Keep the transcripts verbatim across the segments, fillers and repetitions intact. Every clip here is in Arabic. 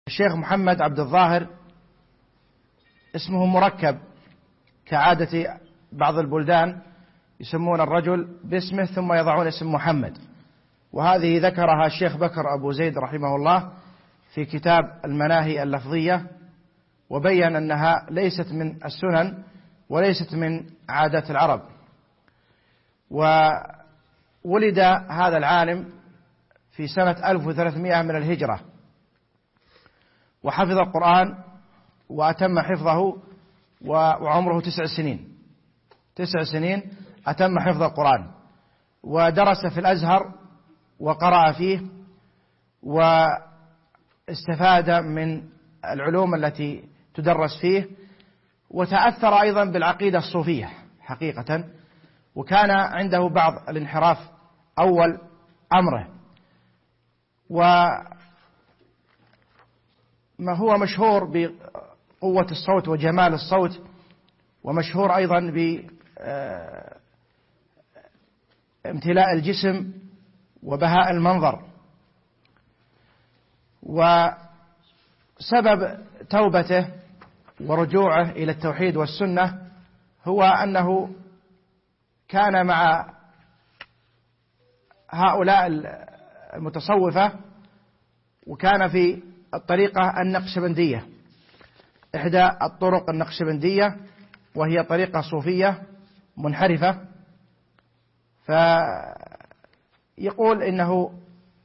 الشيخ محمد عبد الظاهر اسمه مركب كعادة بعض البلدان، يسمون الرجل باسمه ثم يضعون اسم محمد، وهذه ذكرها الشيخ بكر أبو زيد رحمه الله في كتاب المناهي اللفظية، وبين أنها ليست من السنن وليست من عادات العرب. وولد هذا العالم في سنة ألف وثلاثمائة من الهجرة، وحفظ القرآن وأتم حفظه وعمره تسع سنين تسع سنين أتم حفظ القرآن، ودرس في الأزهر وقرأ فيه واستفاد من العلوم التي تدرس فيه، وتأثر أيضا بالعقيدة الصوفية حقيقة، وكان عنده بعض الانحراف أول أمره. وما هو مشهور بقوة الصوت وجمال الصوت، ومشهور أيضا بامتلاء الجسم وبهاء المنظر. وسبب توبته ورجوعه إلى التوحيد والسنة هو أنه كان مع هؤلاء المتصوفة، وكان في الطريقة النقشبندية، إحدى الطرق النقشبندية، وهي طريقة صوفية منحرفة. فيقول إنه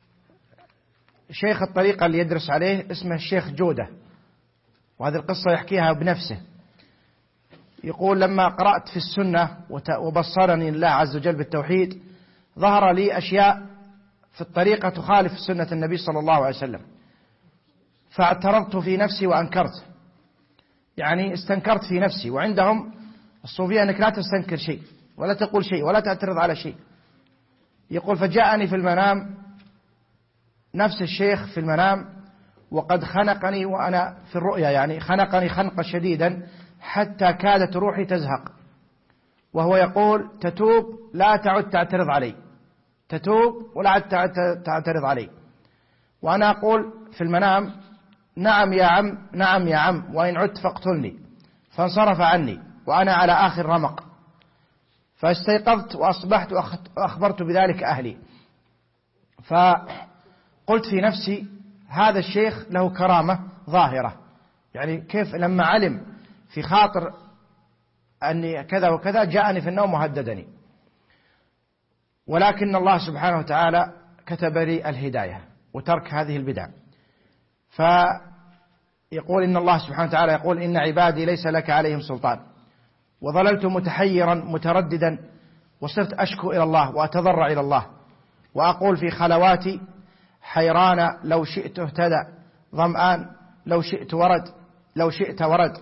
شيخ الطريقة اللي يدرس عليه اسمه الشيخ جودة، وهذه القصة يحكيها بنفسه. يقول: لما قرأت في السنة وبصرني الله عز وجل بالتوحيد، ظهر لي أشياء في الطريقة تخالف سنة النبي صلى الله عليه وسلم، فاعترضت في نفسي وأنكرت، يعني استنكرت في نفسي. وعندهم الصوفية أنك لا تستنكر شيء ولا تقول شيء ولا تعترض على شيء. يقول: فجاءني في المنام نفس الشيخ في المنام، وقد خنقني وأنا في الرؤيا، يعني خنقني خنقا شديدا حتى كادت روحي تزهق، وهو يقول: تتوب لا تعد تعترض علي، تتوب ولا عد تعترض علي. وأنا أقول في المنام: نعم يا عم، نعم يا عم، وإن عدت فاقتلني. فانصرف عني وأنا على آخر رمق، فاستيقظت وأصبحت وأخبرت بذلك أهلي. فقلت في نفسي: هذا الشيخ له كرامة ظاهرة، يعني كيف لما علم في خاطر أني كذا وكذا جاءني في النوم وهددني. ولكن الله سبحانه وتعالى كتب لي الهداية وترك هذه البدع. فيقول إن الله سبحانه وتعالى يقول: إن عبادي ليس لك عليهم سلطان. وظللت متحيرا مترددا، وصرت أشكو إلى الله وأتضرع إلى الله، وأقول في خلواتي: حيران لو شئت اهتدى، ظمآن لو شئت ورد، لو شئت ورد.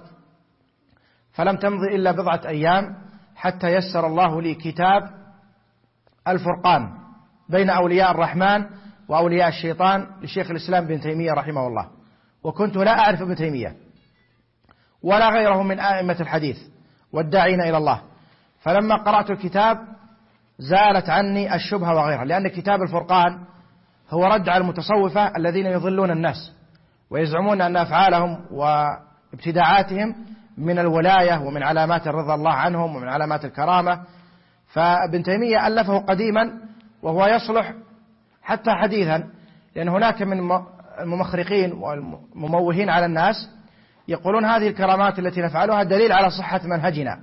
فلم تمض إلا بضعة أيام حتى يسر الله لي كتاب الفرقان بين أولياء الرحمن وأولياء الشيطان لشيخ الإسلام بن تيمية رحمه الله. وكنت لا أعرف ابن تيمية ولا غيره من آئمة الحديث والداعين إلى الله. فلما قرأت الكتاب زالت عني الشبهة وغيرها، لأن كتاب الفرقان هو رد على المتصوفة الذين يضلون الناس ويزعمون أن أفعالهم وابتداعاتهم من الولاية ومن علامات الرضا الله عنهم ومن علامات الكرامة. فابن تيمية ألفه قديما وهو يصلح حتى حديثا، لأن هناك من الممخرقين والمموهين على الناس يقولون هذه الكرامات التي نفعلها دليل على صحة منهجنا.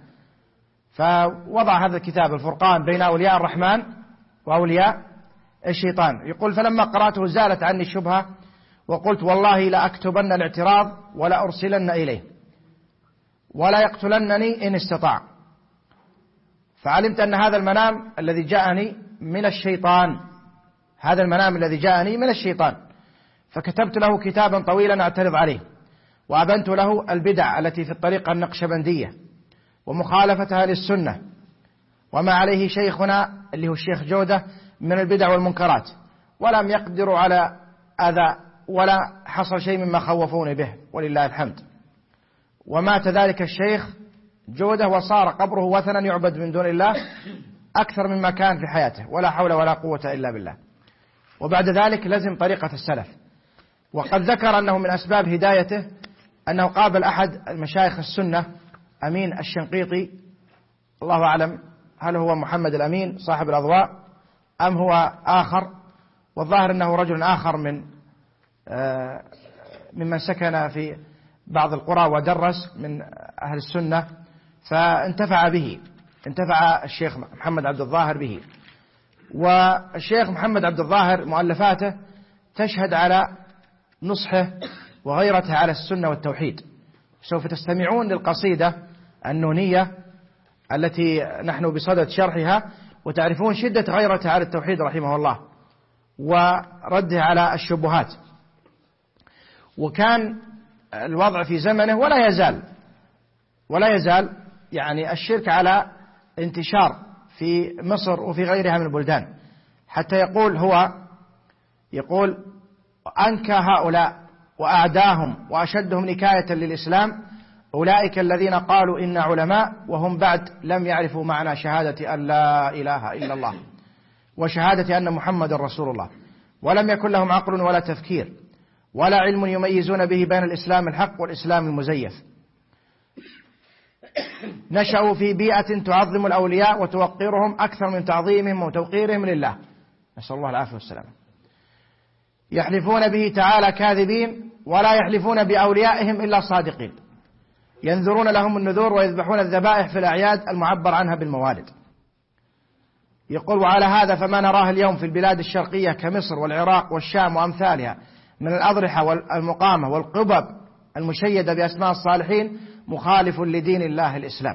فوضع هذا الكتاب الفرقان بين أولياء الرحمن وأولياء الشيطان. يقول: فلما قرأته زالت عني الشبهة، وقلت: والله لا أكتبن الاعتراض ولا أرسلن إليه ولا يقتلنني إن استطاع. فعلمت أن هذا المنام الذي جاءني من الشيطان، هذا المنام الذي جاءني من الشيطان. فكتبت له كتابا طويلا أعترض عليه، وأبنت له البدع التي في الطريقة النقشبندية ومخالفتها للسنة، وما عليه شيخنا اللي هو الشيخ جودة من البدع والمنكرات، ولم يقدروا على أذى ولا حصل شيء مما خوفوني به ولله الحمد. ومات ذلك الشيخ جودة وصار قبره وثنا يعبد من دون الله أكثر مما كان في حياته، ولا حول ولا قوة إلا بالله. وبعد ذلك لزم طريقة السلف. وقد ذكر أنه من أسباب هدايته أنه قابل أحد مشايخ السنة أمين الشنقيطي، الله أعلم هل هو محمد الأمين صاحب الأضواء أم هو آخر، والظاهر أنه رجل آخر من ممن سكن في بعض القرى ودرس من أهل السنة، فانتفع به، انتفع الشيخ محمد عبد الظاهر به. والشيخ محمد عبد الظاهر مؤلفاته تشهد على نصحه وغيرته على السنة والتوحيد. سوف تستمعون للقصيدة النونية التي نحن بصدد شرحها وتعرفون شدة غيرته على التوحيد رحمه الله ورده على الشبهات. وكان الوضع في زمنه ولا يزال ولا يزال يعني الشرك على انتشار في مصر وفي غيرها من البلدان، حتى يقول هو يقول أنكى هؤلاء وأعداهم وأشدهم نكاية للإسلام أولئك الذين قالوا إن علماء وهم بعد لم يعرفوا معنى شهادة أن لا إله إلا الله وشهادة أن محمد رسول الله، ولم يكن لهم عقل ولا تفكير ولا علم يميزون به بين الإسلام الحق والإسلام المزيف. نشأوا في بيئة تعظم الأولياء وتوقرهم أكثر من تعظيمهم وتوقيرهم لله، نسأل الله العافية والسلامة. يحلفون به تعالى كاذبين ولا يحلفون بأوليائهم إلا صادقين، ينذرون لهم النذور ويذبحون الذبائح في الأعياد المعبر عنها بالموالد. يقول وعلى هذا فما نراه اليوم في البلاد الشرقية كمصر والعراق والشام وأمثالها من الأضرحة والمقامة والقبب المشيدة بأسماء الصالحين مخالف لدين الله الإسلام.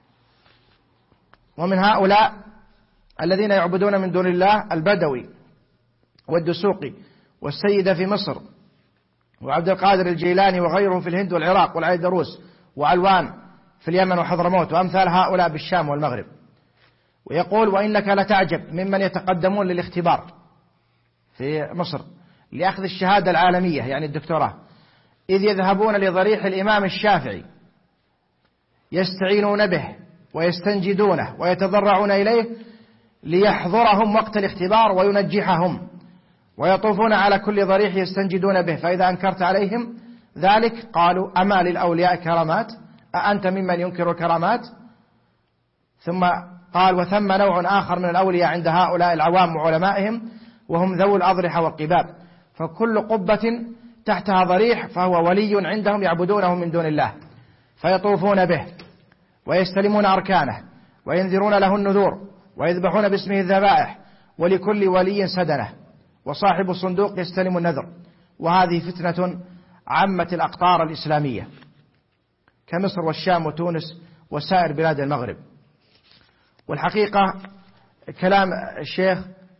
ومن هؤلاء الذين يعبدون من دون الله البدوي والدسوقي والسيدة في مصر وعبد القادر الجيلاني وغيرهم في الهند والعراق والعيدروس وعلوان في اليمن وحضرموت وأمثال هؤلاء بالشام والمغرب. ويقول وإنك لتعجب ممن يتقدمون للاختبار في مصر لأخذ الشهادة العالمية يعني الدكتوراه، إذ يذهبون لضريح الإمام الشافعي يستعينون به ويستنجدونه ويتضرعون إليه ليحضرهم وقت الاختبار وينجحهم، ويطوفون على كل ضريح يستنجدون به، فإذا أنكرت عليهم ذلك قالوا أما للأولياء كرامات أأنت ممن ينكر الكرامات؟ ثم قال وثم نوع آخر من الأولياء عند هؤلاء العوام وعلمائهم وهم ذو الأضرحة والقباب، فكل قبة تحتها ضريح فهو ولي عندهم يعبدونه من دون الله، فيطوفون به ويستلمون أركانه وينذرون له النذور ويذبحون باسمه الذبائح، ولكل ولي سدنه، وصاحب الصندوق يستلم النذر. وهذه فتنة عمت الأقطار الإسلامية كمصر والشام وتونس وسائر بلاد المغرب. والحقيقة كلام الشيخ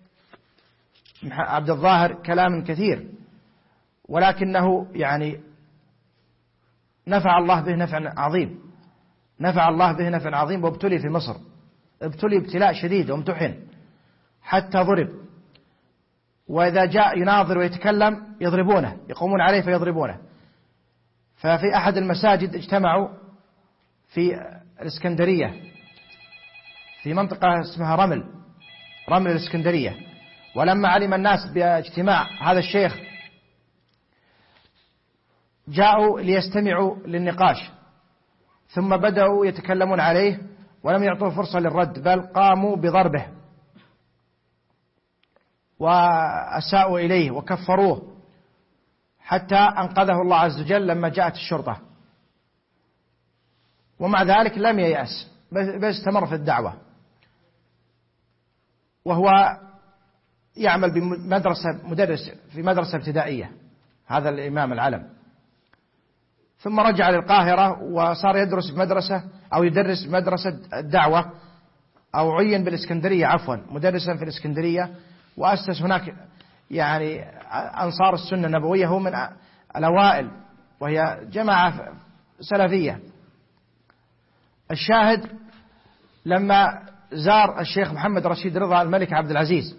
عبد الظاهر كلام كثير، ولكنه يعني نفع الله به نفع عظيم، نفع الله به نفع عظيم. وابتلي في مصر، ابتلي ابتلاء شديد وامتحن حتى ضرب، وإذا جاء يناظر ويتكلم يضربونه، يقومون عليه فيضربونه. ففي أحد المساجد اجتمعوا في الإسكندرية في منطقة اسمها رمل رمل الإسكندرية، ولما علم الناس باجتماع هذا الشيخ جاءوا ليستمعوا للنقاش، ثم بدأوا يتكلمون عليه ولم يعطوا فرصة للرد، بل قاموا بضربه وأساءوا إليه وكفروه، حتى أنقذه الله عز وجل لما جاءت الشرطة. ومع ذلك لم ييأس، بل استمر في الدعوة، وهو يعمل بمدرسة مدرس في مدرسة ابتدائية هذا الإمام العلم. ثم رجع للقاهرة وصار يدرس بمدرسة أو يدرس بمدرسة الدعوة، أو عين بالإسكندرية عفوا مدرسا في الإسكندرية، وأسس هناك يعني أنصار السنة النبوية، هو من الأوائل وهي جماعة سلفية. الشاهد لما زار الشيخ محمد رشيد رضا الملك عبد العزيز،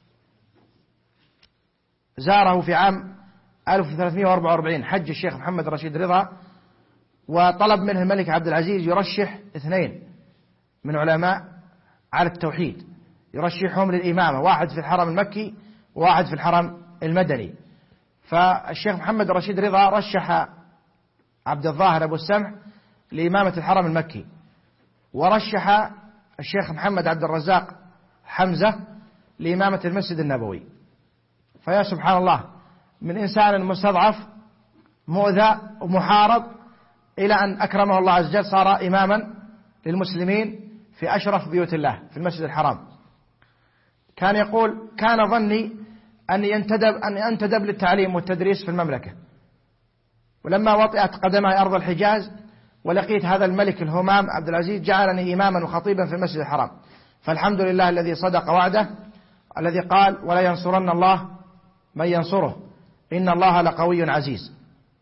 زاره في عام ألف وثلاثمائة وأربعة وأربعين، حج الشيخ محمد رشيد رضا، وطلب منه الملك عبد العزيز يرشح اثنين من علماء على التوحيد، يرشحهم للإمامة، واحد في الحرم المكي وواحد في الحرم المدني. فالشيخ محمد رشيد رضا رشح عبد الظاهر أبو السمح لإمامة الحرم المكي، ورشح الشيخ محمد عبد الرزاق حمزة لإمامة المسجد النبوي. فيا سبحان الله، من إنسان مستضعف مؤذى ومحارب إلى أن أكرمه الله عز وجل صار إماما للمسلمين في أشرف بيوت الله في المسجد الحرام. كان يقول: كان ظني أن ينتدب أن أنتدب للتعليم والتدريس في المملكة، ولما وطئت قدمي أرض الحجاز ولقيت هذا الملك الهمام عبد العزيز جعلني إماما وخطيبا في المسجد الحرام. فالحمد لله الذي صدق وعده، الذي قال: ولا ينصرن الله من ينصره إن الله لقوي عزيز.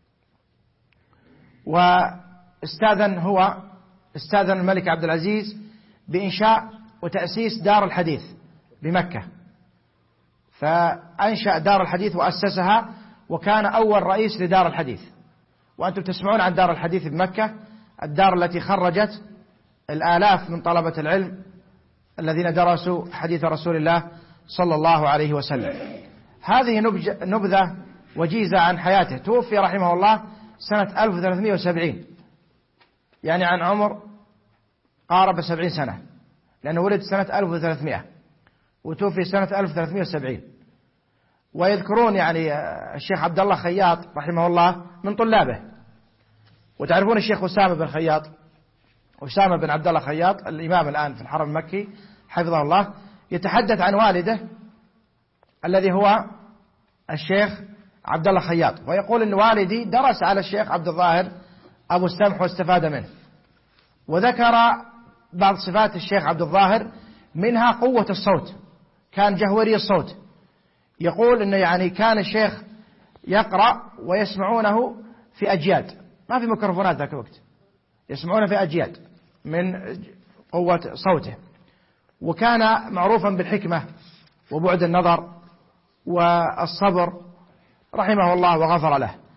واستاذن هو استاذن الملك عبد العزيز بإنشاء وتأسيس دار الحديث بمكة، فأنشأ دار الحديث وأسسها، وكان أول رئيس لدار الحديث. وأنتم تسمعون عن دار الحديث بمكة، الدار التي خرجت الآلاف من طلبة العلم الذين درسوا حديث رسول الله صلى الله عليه وسلم. هذه نبذة وجيزة عن حياته. توفي رحمه الله سنة ألف وثلاثمائة وسبعين، يعني عن عمر قارب سبعين سنة، لأنه ولد سنة ألف وثلاثمائة وتوفي سنة ألف وثلاثمائة وسبعين. ويذكرون يعني الشيخ عبد الله خياط رحمه الله من طلابه، وتعرفون الشيخ أسامة بن خياط، أسامة بن عبد الله خياط الإمام الآن في الحرم المكي حفظه الله، يتحدث عن والده الذي هو الشيخ عبد الله خياط، ويقول إن والدي درس على الشيخ عبد الظاهر أبو السمح واستفاد منه. وذكر بعض صفات الشيخ عبد الظاهر، منها قوة الصوت، كان جهوري الصوت. يقول إنه يعني كان الشيخ يقرأ ويسمعونه في أجياد، ما في ميكروفونات ذاك الوقت، يسمعونه في أجياد من قوة صوته. وكان معروفا بالحكمة وبعد النظر والصبر رحمه الله وغفر له.